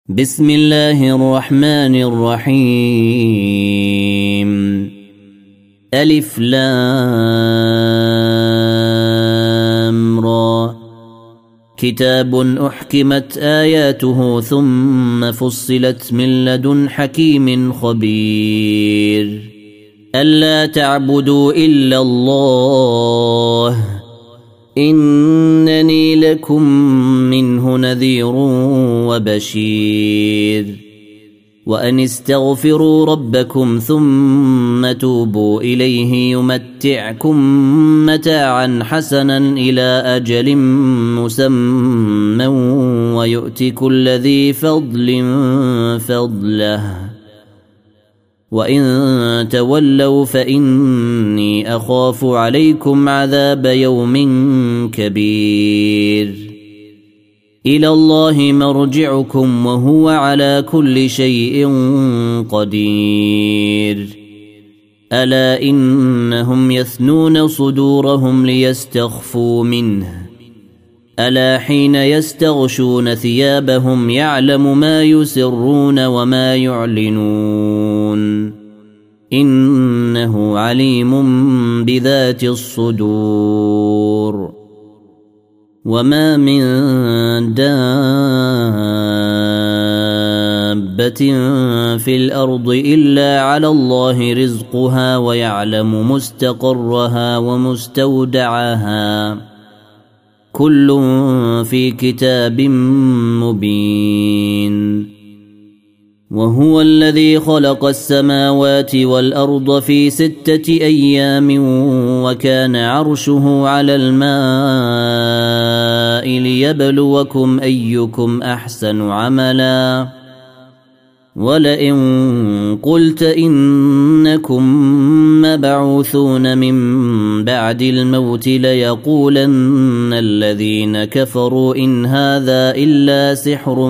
بسم الله الرحمن الرحيم ألف لام را كتاب أحكمت آياته ثم فصلت من لدن حكيم خبير ألا تعبدوا إلا الله إنني لكم منه نذير وبشير وأن استغفروا ربكم ثم توبوا إليه يمتعكم متاعا حسنا إلى أجل مسمى ويؤت كل ذي فضل فضله وإن تولوا فإني أخاف عليكم عذاب يوم كبير إلى الله مرجعكم وهو على كل شيء قدير ألا إنهم يثنون صدورهم ليستخفوا منه ألا حين يستغشون ثيابهم يعلم ما يسرون وما يعلنون إنه عليم بذات الصدور وما من دابة في الأرض إلا على الله رزقها ويعلم مستقرها ومستودعها كل في كتاب مبين وهو الذي خلق السماوات والأرض في 6 أيام وكان عرشه على الماء ليبلوكم أيكم أحسن عملا ولئن قلت إنكم مبعوثون من بعد الموت ليقولن الذين كفروا إن هذا إلا سحر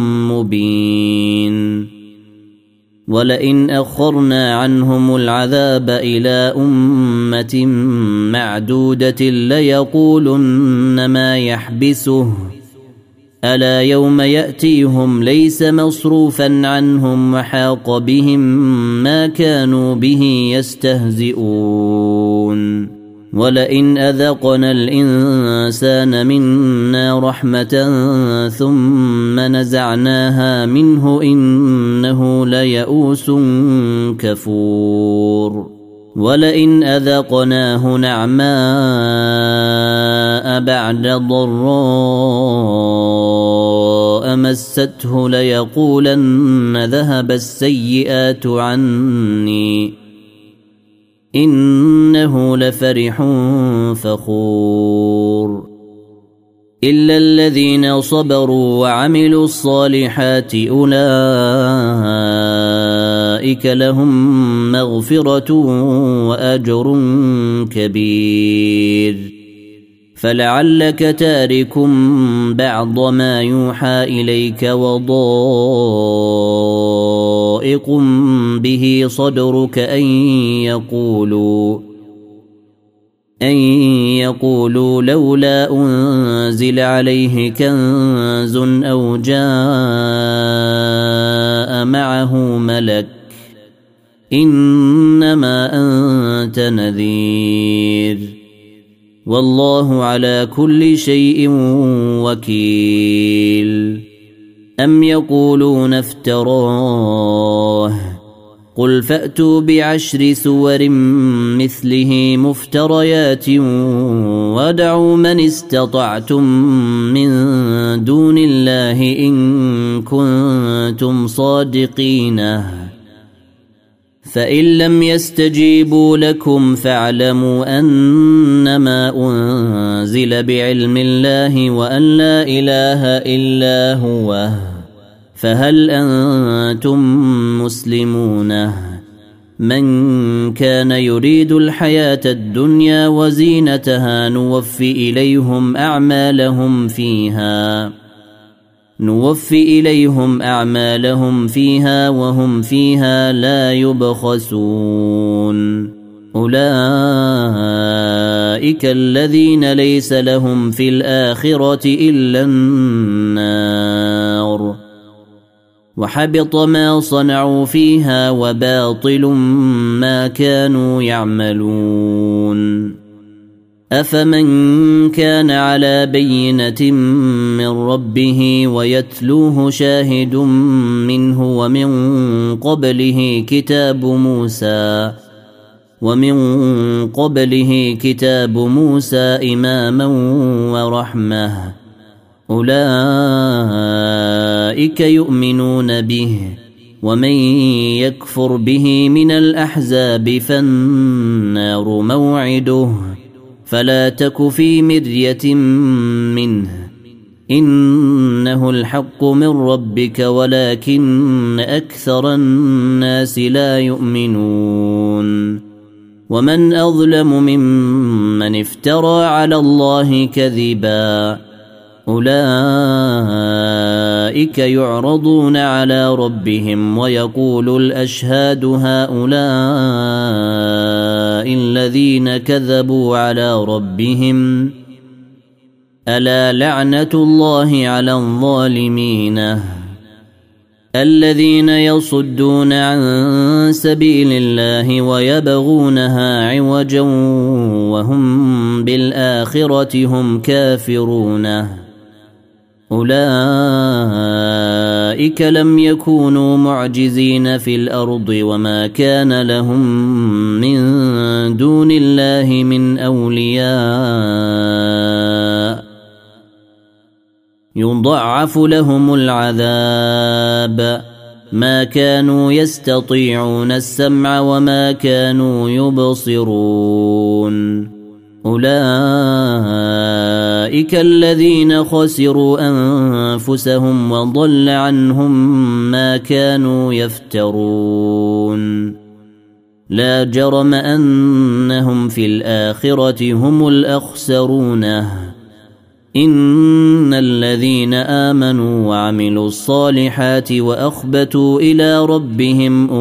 مبين ولئن أخرنا عنهم العذاب إلى أمة معدودة ليقولن ما يحبسه ألا يوم يأتيهم ليس مصروفا عنهم وحاق بهم ما كانوا به يستهزئون ولئن أذقنا الإنسان منا رحمة ثم نزعناها منه إنه ليئوس كفور ولئن أذقناه نعماء بعد ضراء مسته ليقولن ذهب السيئات عني إنه لفرح فخور إلا الذين صبروا وعملوا الصالحات أولئك لهم مغفرة وأجر كبير فلعلك تارك بعض ما يوحى إليك وضائق به صدرك أن يقولوا لولا أنزل عليه كنز أو جاء معه ملك إنما أنت نذير والله على كل شيء وكيل أم يقولون افتراه قل فأتوا ب10 سور مثله مفتريات وادعوا من استطعتم من دون الله إن كنتم صادقين فإن لم يستجيبوا لكم فاعلموا أنما أنزل بعلم الله وأن لا إله إلا هو فهل أنتم مسلمون من كان يريد الحياة الدنيا وزينتها نوفي إليهم أعمالهم فيها وهم فيها لا يبخسون أولئك الذين ليس لهم في الآخرة إلا النار وحبط ما صنعوا فيها وباطل ما كانوا يعملون أفمن كان على بينة من ربه ويتلوه شاهد منه ومن قبله كتاب موسى إماما ورحمة أولئك يؤمنون به ومن يكفر به من الأحزاب فالنار موعده فلا تك في مرية منه إنه الحق من ربك ولكن أكثر الناس لا يؤمنون ومن أظلم ممن افترى على الله كذبا أولئك يعرضون على ربهم ويقول الأشهاد هؤلاء الذين كذبوا على ربهم ألا لعنة الله على الظالمين الذين يصدون عن سبيل الله ويبغونها عوجا وهم بالآخرة هم كافرون أولئك لم يكونوا معجزين في الأرض وما كان لهم من دون الله من أولياء يضاعف لهم العذاب ما كانوا يستطيعون السمع وما كانوا يبصرون أولئك الذين خسروا أنفسهم وضل عنهم ما كانوا يفترون لا جرم أنهم في الآخرة هم الأخسرون إن الذين آمنوا وعملوا الصالحات وأخبتوا إلى ربهم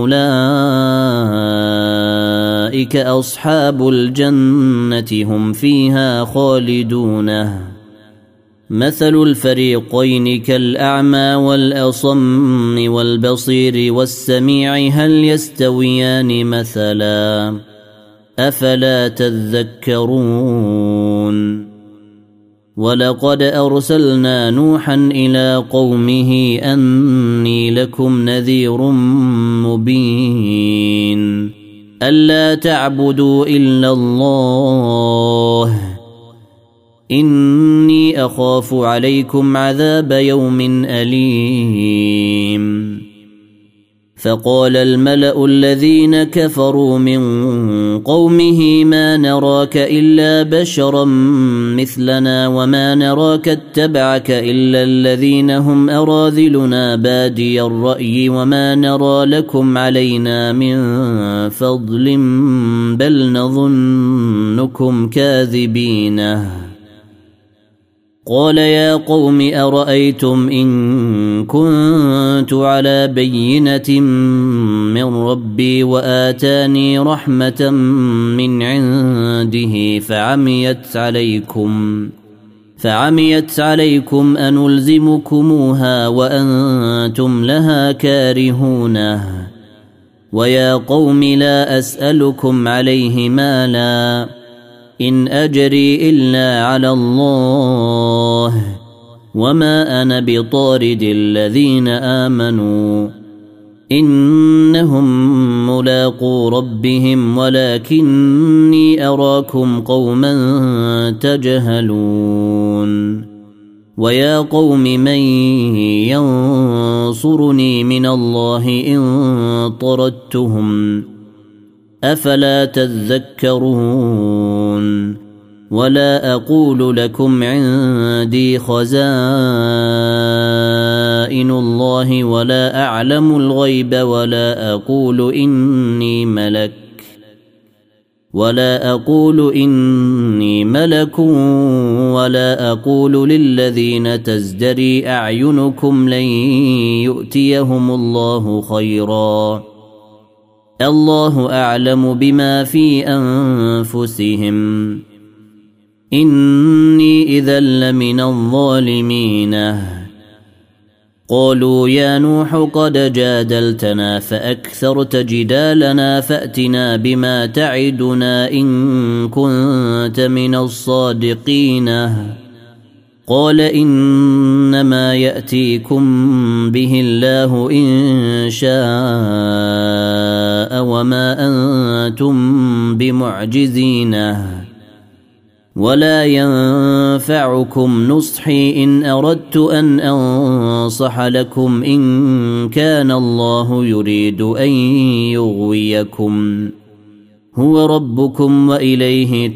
أولئك أصحاب الجنة هم فيها خالدون مثل الفريقين كالأعمى والأصم والبصير والسميع هل يستويان مثلا أفلا تذكرون ولقد أرسلنا نوحا إلى قومه أني لكم نذير مبين ألا تعبدوا إلا الله إني أخاف عليكم عذاب يوم أليم فقال الملأ الذين كفروا من قومه ما نراك إلا بشرا مثلنا وما نراك اتبعك إلا الذين هم أراذلنا بادي الرأي وما نرى لكم علينا من فضل بل نظنكم كاذبين قال يا قوم أرأيتم إن كنت على بينة من ربي وآتاني رحمة من عنده فعميت عليكم أنلزمكموها وأنتم لها كارهون ويا قوم لا أسألكم عليه مالا إن أجري إلا على الله وما أنا بطارد الذين آمنوا إنهم ملاقو ربهم ولكني أراكم قوما تجهلون ويا قوم من ينصرني من الله إن طردتهم أفلا تذكرون ولا أقول لكم عندي خزائن الله ولا أعلم الغيب ولا أقول إني ملك ولا أقول للذين تزدري أعينكم لن يؤتيهم الله خيرا الله أعلم بما في أنفسهم إني إذا لمن الظالمين قالوا يا نوح قد جادلتنا فأكثرت جدالنا فأتنا بما تعدنا إن كنت من الصادقين قال إنما يأتيكم به الله إن شاء وما أنتم بمعجزين ولا ينفعكم نصحي إن أردت أن أنصح لكم إن كان الله يريد أن يغويكم هو ربكم وإليه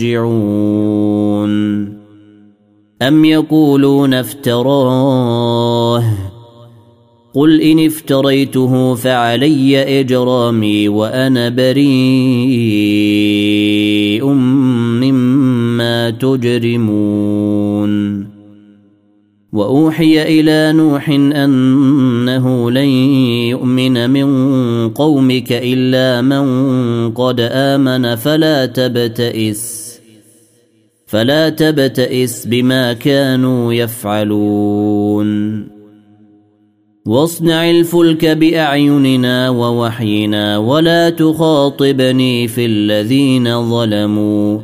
ترجعون أم يقولون افتراه قل إن افتريته فعلي إجرامي وأنا بريء مما تجرمون وأوحي إلى نوح أنه لن يؤمن من قومك إلا من قد آمن فلا تبتئس بما كانوا يفعلون واصنع الفلك بأعيننا ووحينا ولا تخاطبني في الذين ظلموا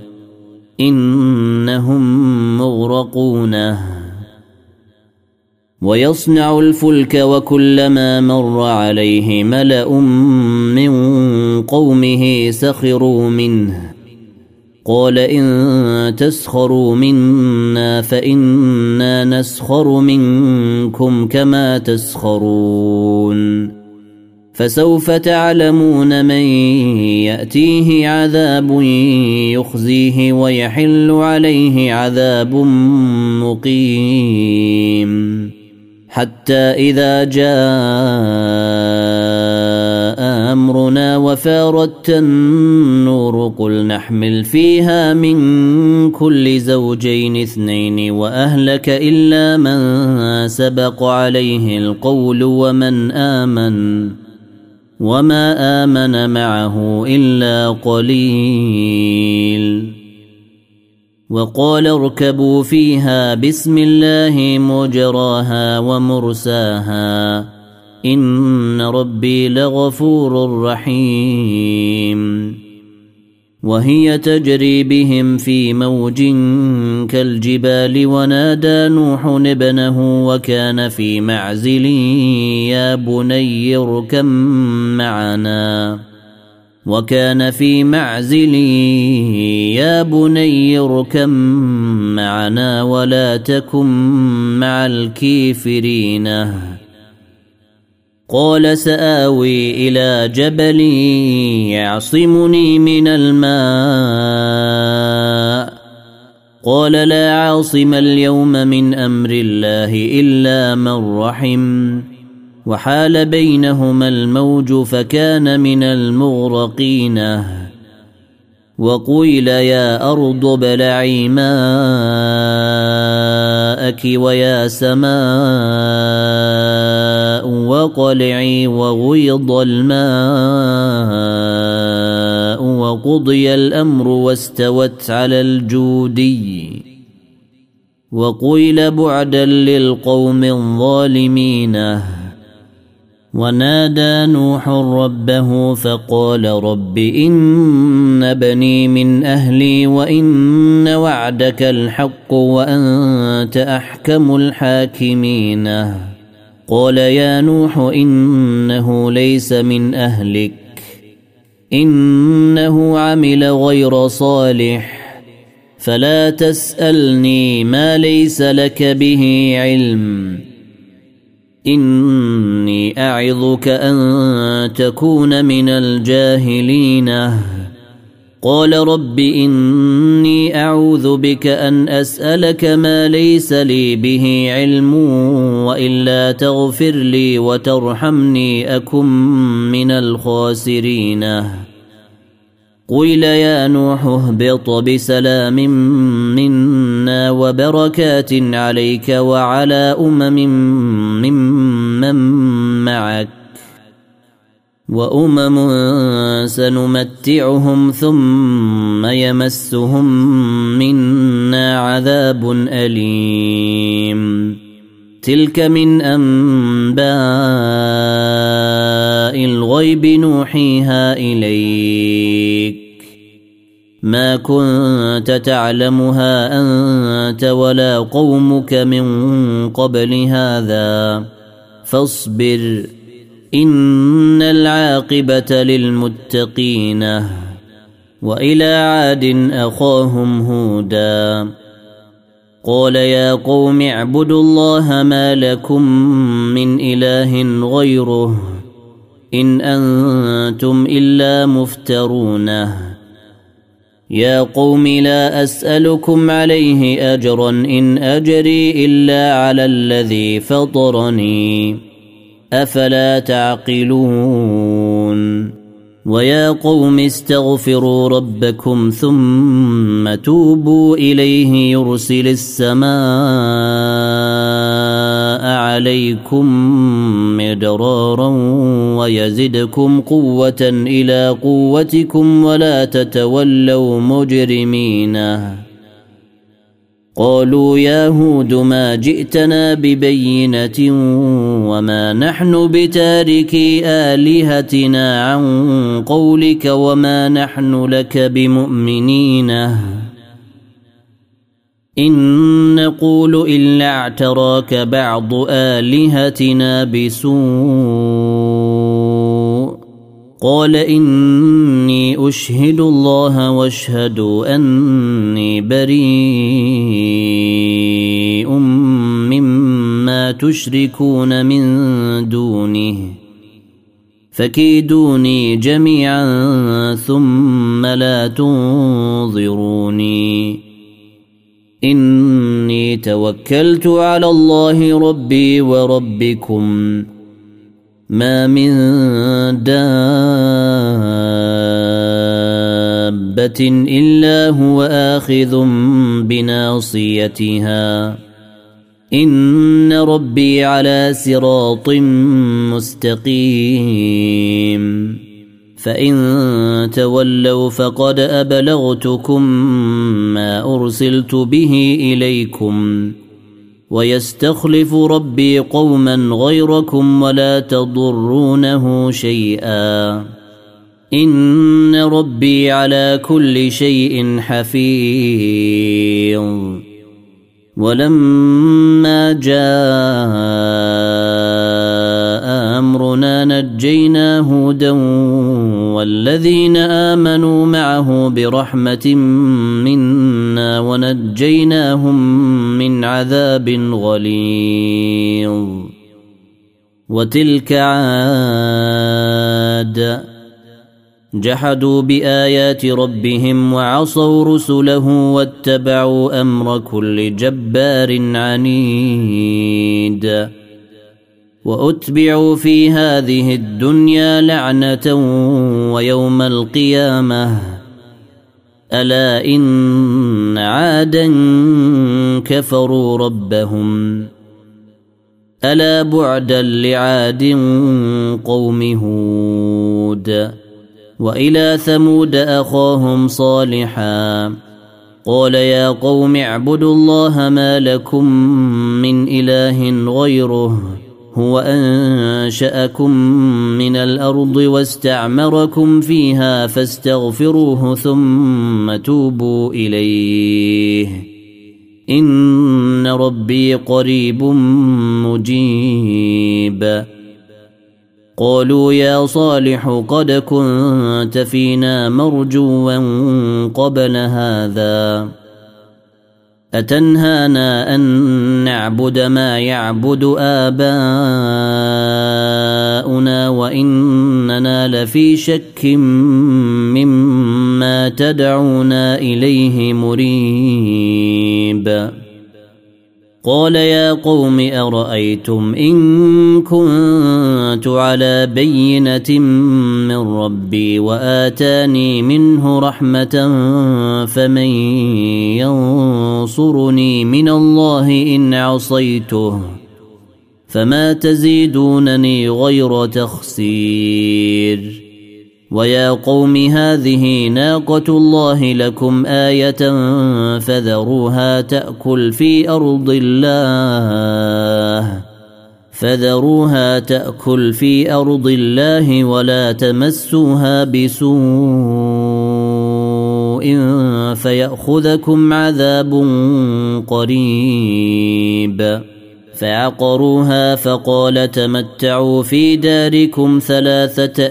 إنهم مغرقون ويصنع الفلك وكلما مر عليه ملأ من قومه سخروا منه قال إن تسخروا منا فإنا نسخر منكم كما تسخرون فسوف تعلمون من يأتيه عذاب يخزيه ويحل عليه عذاب مقيم حتى إذا جاء أمرنا وفارت النور قل نحمل فيها من كل زوجين اثنين وأهلك إلا من سبق عليه القول وما آمن معه إلا قليل وقال اركبوا فيها بسم الله مجراها ومرساها إن ربي لغفور رحيم وهي تجري بهم في موج كالجبال ونادى نوح ابنه وكان في معزل يا بني اركم معنا ولا تكن مع الكافرين قال سآوي إلى جبل يعصمني من الماء قال لا عاصم اليوم من أمر الله إلا من رحم وحال بينهما الموج فكان من المغرقين وقيل يا أرض ابلعي ماءك ويا سماء وقلعي وغيض الماء وقضي الأمر واستوت على الجودي وقيل بعدا للقوم الظالمين ونادى نوح ربه فقال رب إن بني من أهلي وإن وعدك الحق وأنت أحكم الحاكمين قال يا نوح إنه ليس من أهلك إنه عمل غير صالح فلا تسألني ما ليس لك به علم إني أعظك أن تكون من الجاهلين قال رب إني أعوذ بك أن أسألك ما ليس لي به علم وإلا تغفر لي وترحمني أكن من الخاسرين قيل يا نوح اهبط بسلام منا وبركات عليك وعلى ممن معك سنمتعهم ثم يمسهم منا عذاب أليم تلك من أنباء الغيب نوحيها إليك ما كنت تعلمها أنت ولا قومك من قبل هذا فاصبر إن العاقبة للمتقين. وإلى عاد أخاهم هودا قال يا قوم اعبدوا الله ما لكم من إله غيره إن أنتم إلا مفترونه. يا قوم لا أسألكم عليه أجرا إن أجري إلا على الذي فطرني أفلا تعقلون. ويا قوم استغفروا ربكم ثم توبوا إليه يرسل السماء عليكم مدرارا ويزدكم قوة إلى قوتكم ولا تتولوا مجرمين. قالوا يا هود ما جئتنا ببينة وما نحن بتاركي آلهتنا عن قولك وما نحن لك بمؤمنين إن نقول إلا اعتراك بعض آلهتنا بسوء. قال إني أشهد الله واشهدوا أني بريء مما تشركون من دونه فكيدوني جميعا ثم لا تنظروني إني توكلت على الله ربي وربكم ما من دابة إلا هو آخذ بناصيتها إن ربي على صراط مستقيم. فإن تولوا فقد أبلغتكم ما أرسلت به إليكم ويستخلف ربي قوما غيركم ولا تضرونه شيئا إن ربي على كل شيء حفيظ. ولما جاء أمرنا نجينا هودا والذين آمنوا معه برحمة منا ونجيناهم من عذاب غليظ. وتلك عاد جحدوا بآيات ربهم وعصوا رسله واتبعوا أمر كل جبار عنيد. وأتبعوا في هذه الدنيا لعنة ويوم القيامة ألا إن عادا كفروا ربهم ألا بعدا لعاد قوم هود. وإلى ثمود أخاهم صالحا قال يا قوم اعبدوا الله ما لكم من إله غيره هو أنشأكم من الأرض واستعمركم فيها فاستغفروه ثم توبوا إليه إن ربي قريب مجيب. قالوا يا صالح قد كنت فينا مرجوا قبل هذا أتنهانا أن نعبد ما يعبد آباؤنا وإننا لفي شك مما تدعونا إليه مريب. قال يا قوم أرأيتم إن كنت على بينة من ربي وآتاني منه رحمة فمن ينصرني من الله إن عصيته فما تزيدونني غير تخسير. ويا قوم هذه ناقة الله لكم آية فذروها تأكل في أرض الله ولا تمسوها بسوء فيأخذكم عذاب قريب فعقروها فقال تمتعوا في داركم 3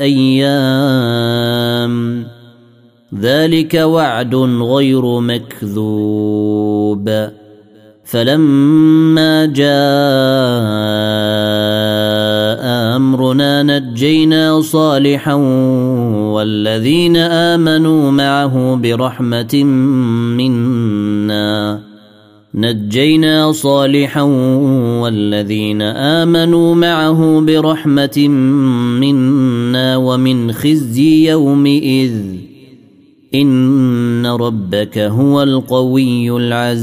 أيام ذلك وعد غير مكذوب فلما جاء أمرنا نجينا صالحا والذين آمنوا معه برحمة منا ومن خزي يومئذ إن ربك هو القوي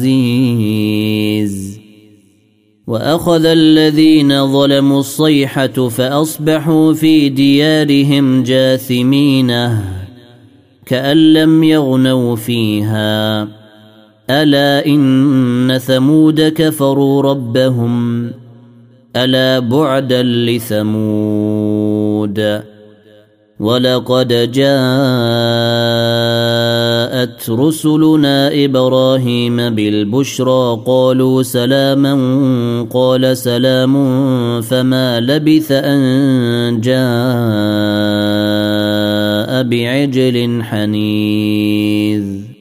العزيز وأخذ الذين ظلموا الصيحة فأصبحوا في ديارهم جاثمين كأن لم يغنوا فيها ألا إن ثمود كفروا ربهم ألا بعدا لثمود ولقد جاءت رسلنا إبراهيم بالبشرى قالوا سلاما قال سلام فما لبث أن جاء بعجل حنيذ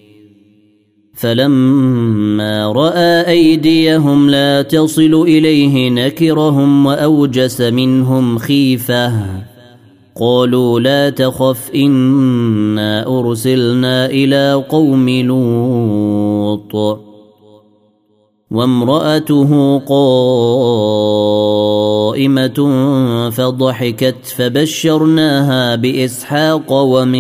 فلما رأى أيديهم لا تصل إليه نكرهم وأوجس منهم خيفة قالوا لا تخف إنا أرسلنا إلى قوم لوط وامرأته قائمة فضحكت فبشرناها بإسحاق ومن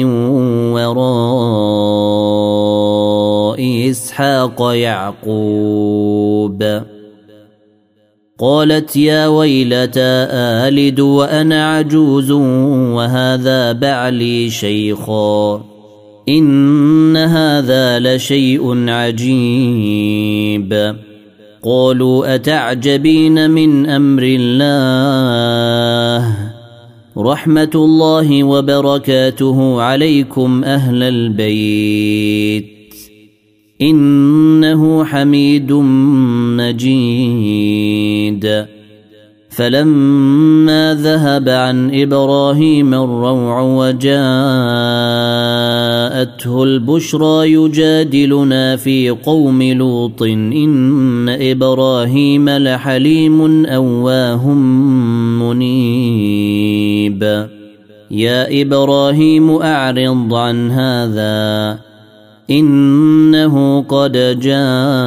وراء إسحاق يعقوب قالت يا ويلتى آلد وأنا عجوز وهذا بعلي شيخا إن هذا لشيء عجيب قالوا أتعجبين من أمر الله رحمة الله وبركاته عليكم أهل البيت إنه حميد مجيد فلما ذهب عن إبراهيم الروع وجاءته البشرى يجادلنا في قوم لوط إن إبراهيم لحليم أواه منيب يا إبراهيم أعرض عن هذا إنه قد جاء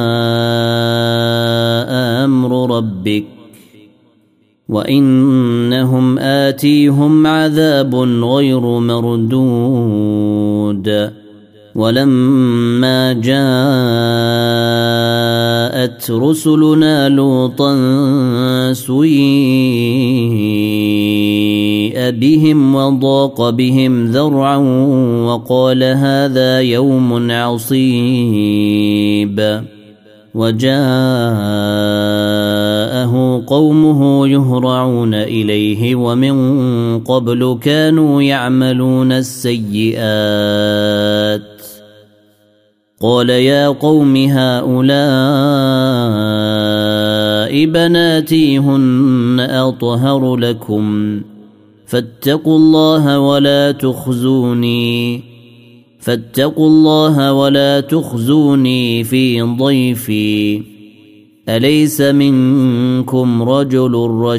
أمر ربك وإنهم آتيهم عذاب غير مردود ولما جاءت رسلنا لوطا سيء بهم وضاق بهم ذرعا وقال هذا يوم عصيب وجاءه قومه يهرعون إليه ومن قبل كانوا يعملون السيئات قال يا قوم هؤلاء بناتي هن أطهر لكم فاتقوا الله ولا تخزوني في ضيفي أليس منكم رجل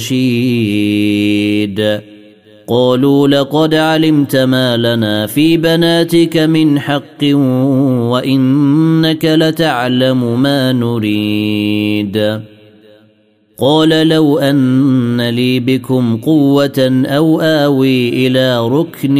رشيد قالوا لقد علمت ما لنا في بناتك من حق وإنك لتعلم ما نريد قال لو أن لي بكم قوة أو آوي إلى ركن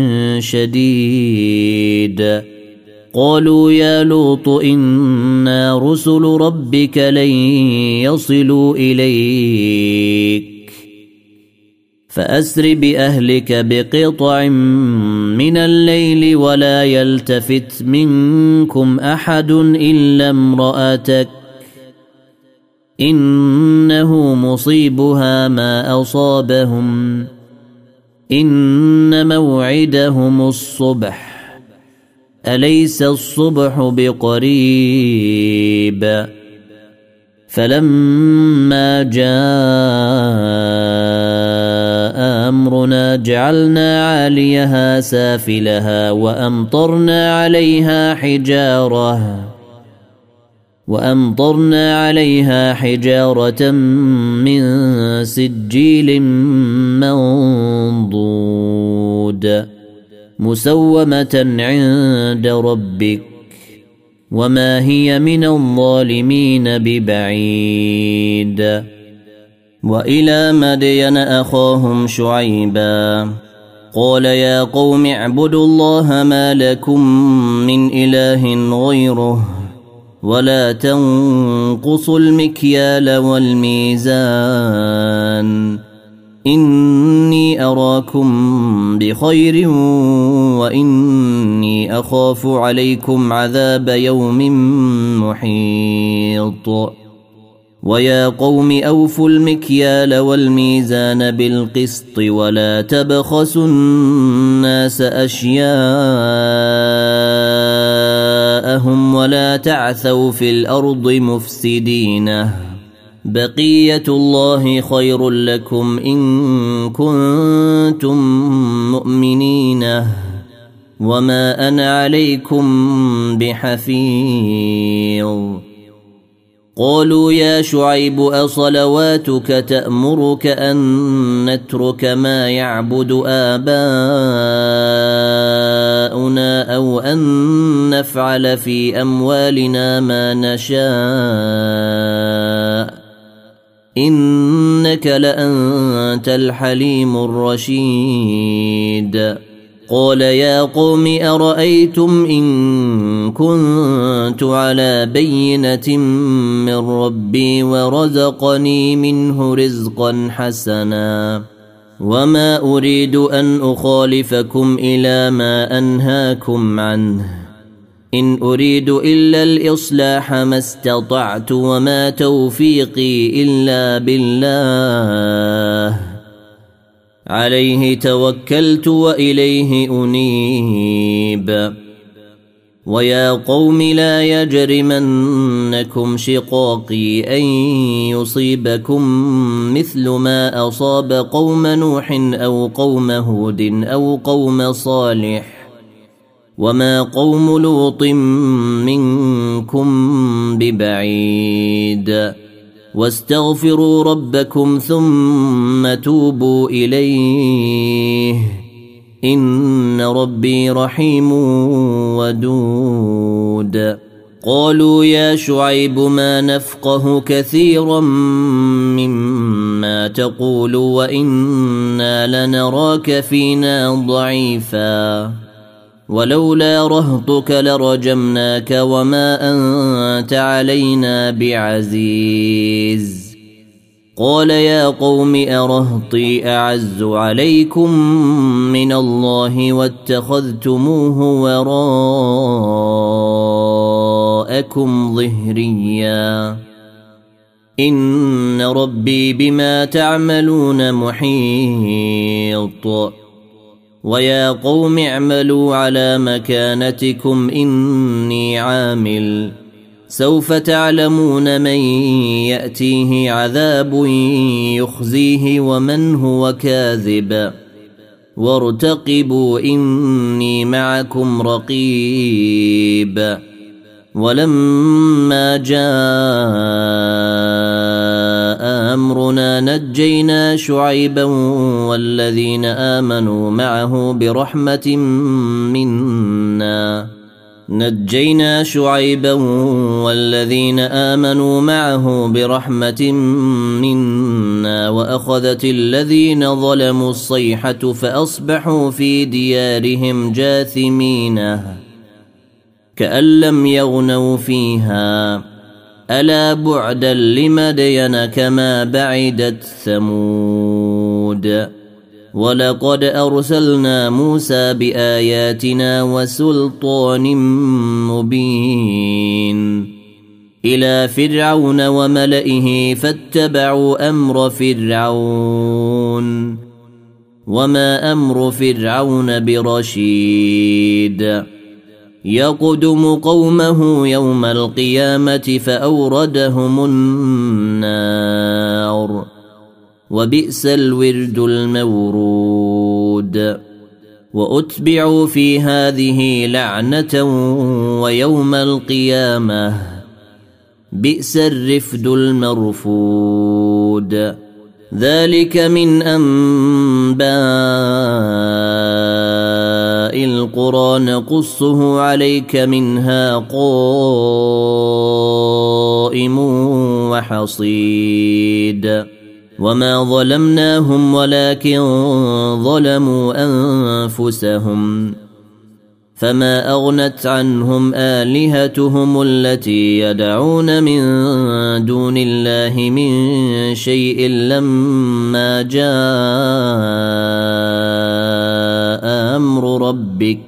شديد قالوا يا لوط إنا رسل ربك لن يصلوا إليك فأسر بأهلك بقطع من الليل ولا يلتفت منكم أحد إلا امرأتك إنه مصيبها ما أصابهم إن موعدهم الصبح أليس الصبح بقريب فلما جاء أمرنا جعلنا عاليها سافلها وأمطرنا عليها حجارة من سجيل منضود مسومة عند ربك وما هي من الظالمين ببعيد. وإلى مدين أخاهم شعيبا قال يا قوم اعبدوا الله ما لكم من إله غيره ولا تنقصوا المكيال والميزان إني أراكم بخير وإني أخاف عليكم عذاب يوم محيط. ويا قوم أوفوا المكيال والميزان بالقسط ولا تبخسوا الناس أشياءهم ولا تعثوا في الأرض مفسدين بقية الله خير لكم إن كنتم مؤمنين وما أنا عليكم بحفيظ. قالوا يا شعيب أصلواتك تأمرك أن نترك ما يعبد آباؤنا أو أن نفعل في أموالنا ما نشاء إنك لأنت الحليم الرشيد. قال يا قوم أرأيتم إن كنت على بينة من ربي ورزقني منه رزقا حسنا وما أريد أن أخالفكم إلى ما أنهاكم عنه إن أريد إلا الإصلاح ما استطعت وما توفيقي إلا بالله عليه توكلت وإليه أنيب. ويا قوم لا يجرمنكم شقاقي أن يصيبكم مثل ما أصاب قوم نوح أو قوم هود أو قوم صالح وما قوم لوط منكم ببعيد واستغفروا ربكم ثم توبوا إليه إن ربي رحيم ودود. قالوا يا شعيب ما نفقه كثيرا مما تقول وإنا لنراك فينا ضعيفا ولولا رهطك لرجمناك وما أنت علينا بعزيز. قال يا قوم أرهطي أعز عليكم من الله واتخذتموه وراءكم ظهريا إن ربي بما تعملون محيط. ويا قوم اعملوا على مكانتكم إني عامل سوف تعلمون من يأتيه عذاب يخزيه ومن هو كاذب وارتقبوا إني معكم رقيب. ولما جاء أمرنا نجينا شعيبا والذين آمنوا معه برحمة منا وأخذت الذين ظلموا الصيحة فأصبحوا في ديارهم جاثمين كأن لم يغنوا فيها ألا بعدا لمدين كما بعدت ثمود. ولقد أرسلنا موسى بآياتنا وسلطان مبين إلى فرعون وملئه فاتبعوا أمر فرعون وما أمر فرعون برشيد يقدم قومه يوم القيامة فأوردهم النار وبئس الورد المورود وأتبعوا في هذه لعنة ويوم القيامة بئس الرفد المرفود ذلك من أنباء القرى نقصه عليك منها قائم وحصيد وما ظلمناهم ولكن ظلموا أنفسهم فما أغنت عنهم آلهتهم التي يدعون من دون الله من شيء لما جاء أمر ربك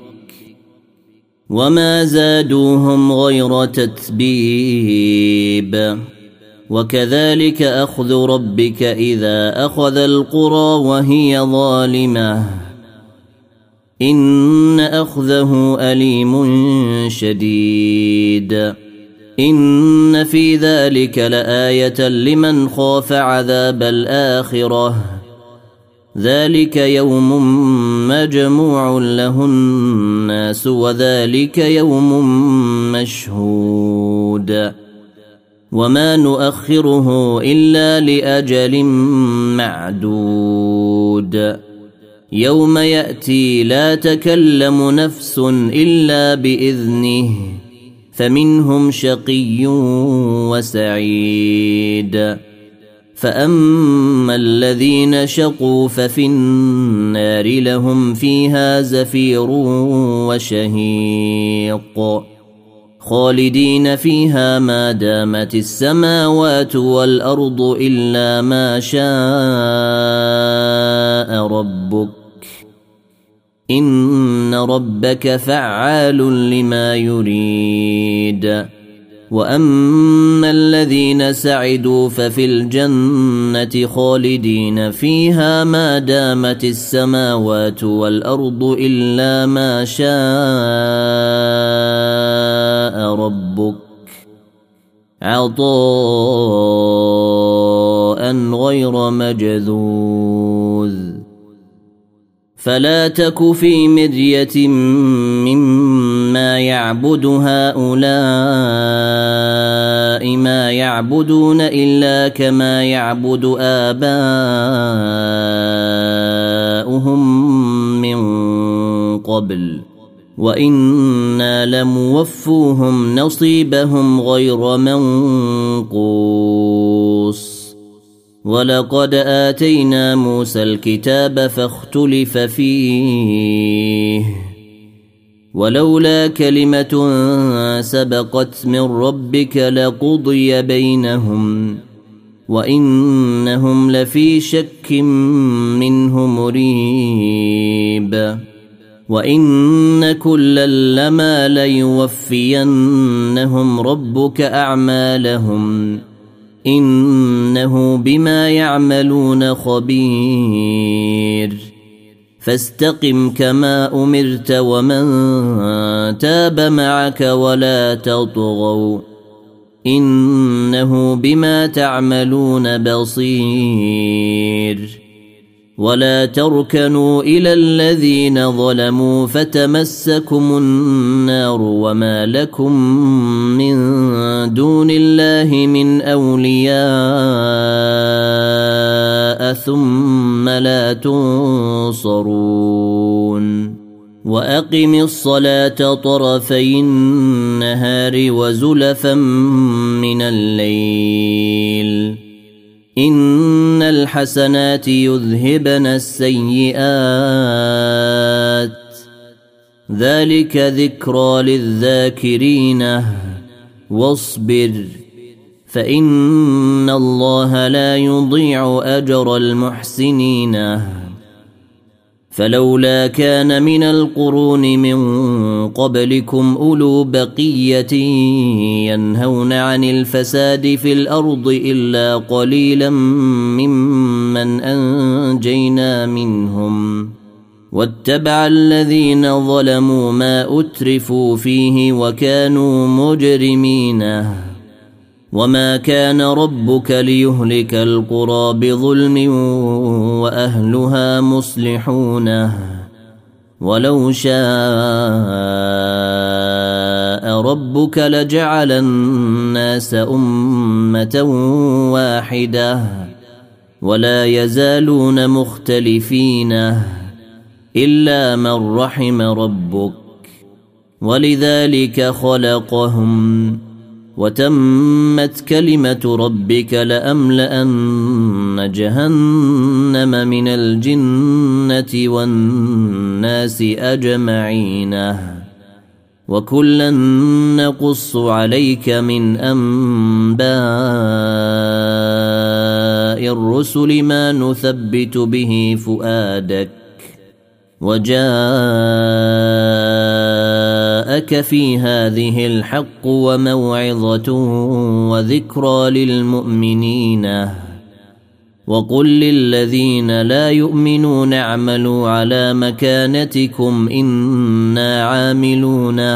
وما زادوهم غير تتبيب وكذلك أخذ ربك إذا أخذ القرى وهي ظالمة إن أخذه أليم شديد إن في ذلك لآية لمن خاف عذاب الآخرة ذلك يوم مجموع له الناس وذلك يوم مشهود وما نؤخره إلا لأجل معدود يوم يأتي لا تكلم نفس إلا بإذنه فمنهم شقي وسعيد فأما الذين شقوا ففي النار لهم فيها زفير وشهيق خالدين فيها ما دامت السماوات والأرض إلا ما شاء ربك إن ربك فعال لما يريد وأما الذين سعدوا ففي الجنة خالدين فيها ما دامت السماوات والأرض إلا ما شاء ربك عطاء غير مجذوذ فلا تك في مرية مما يعبد هؤلاء ما يعبدون إلا كما يعبد آباؤهم من قبل وإنا لموفوهم نصيبهم غير منقوص ولقد آتينا موسى الكتاب فاختلف فيه ولولا كلمة سبقت من ربك لقضي بينهم وإنهم لفي شك منه مريب وإن كلا لما ليوفينهم ربك أعمالهم إنه بما يعملون خبير فاستقم كما أمرت ومن تاب معك ولا تطغوا إنه بما تعملون بصير ولا تركنوا إلى الذين ظلموا فتمسكم النار وما لكم من دون الله من أولياء ثم لا تنصرون وأقم الصلاة طرفي النهار وزلفا من الليل إن الحسنات يذهبن السيئات ذلك ذكرى للذاكرين واصبر فإن الله لا يضيع أجر المحسنين فلولا كان من القرون من قبلكم أولو بقية ينهون عن الفساد في الأرض إلا قليلا ممن أنجينا منهم واتبع الذين ظلموا ما أترفوا فيه وكانوا مجرمين وما كان ربك ليهلك القرى بظلم وأهلها مصلحون ولو شاء ربك لجعل الناس أمة واحدة ولا يزالون مختلفين إلا من رحم ربك ولذلك خلقهم وتمت كلمة ربك لأملأن جهنم من الجنة والناس أجمعين وكلا نقص عليك من أنباء الرسل ما نثبت به فؤادك وجاءك في هذه الحق وموعظة وذكرى للمؤمنين وقل للذين لا يؤمنون اعملوا على مكانتكم إنا عاملون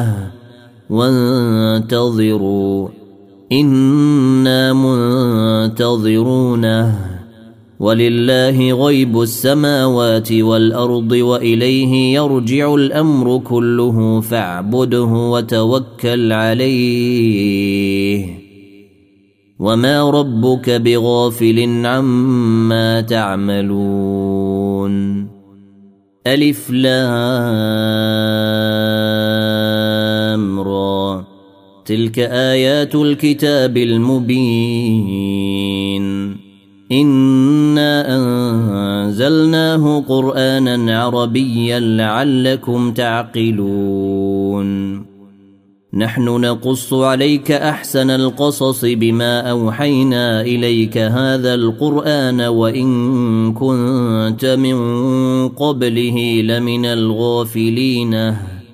وانتظروا إنا منتظرون ولله غيب السماوات والأرض وإليه يرجع الأمر كله فاعبده وتوكل عليه وما ربك بغافل عما تعملون ألف لام را تلك آيات الكتاب المبين إنا أنزلناه قرآنا عربيا لعلكم تعقلون نحن نقص عليك أحسن القصص بما أوحينا إليك هذا القرآن وإن كنت من قبله لمن الغافلين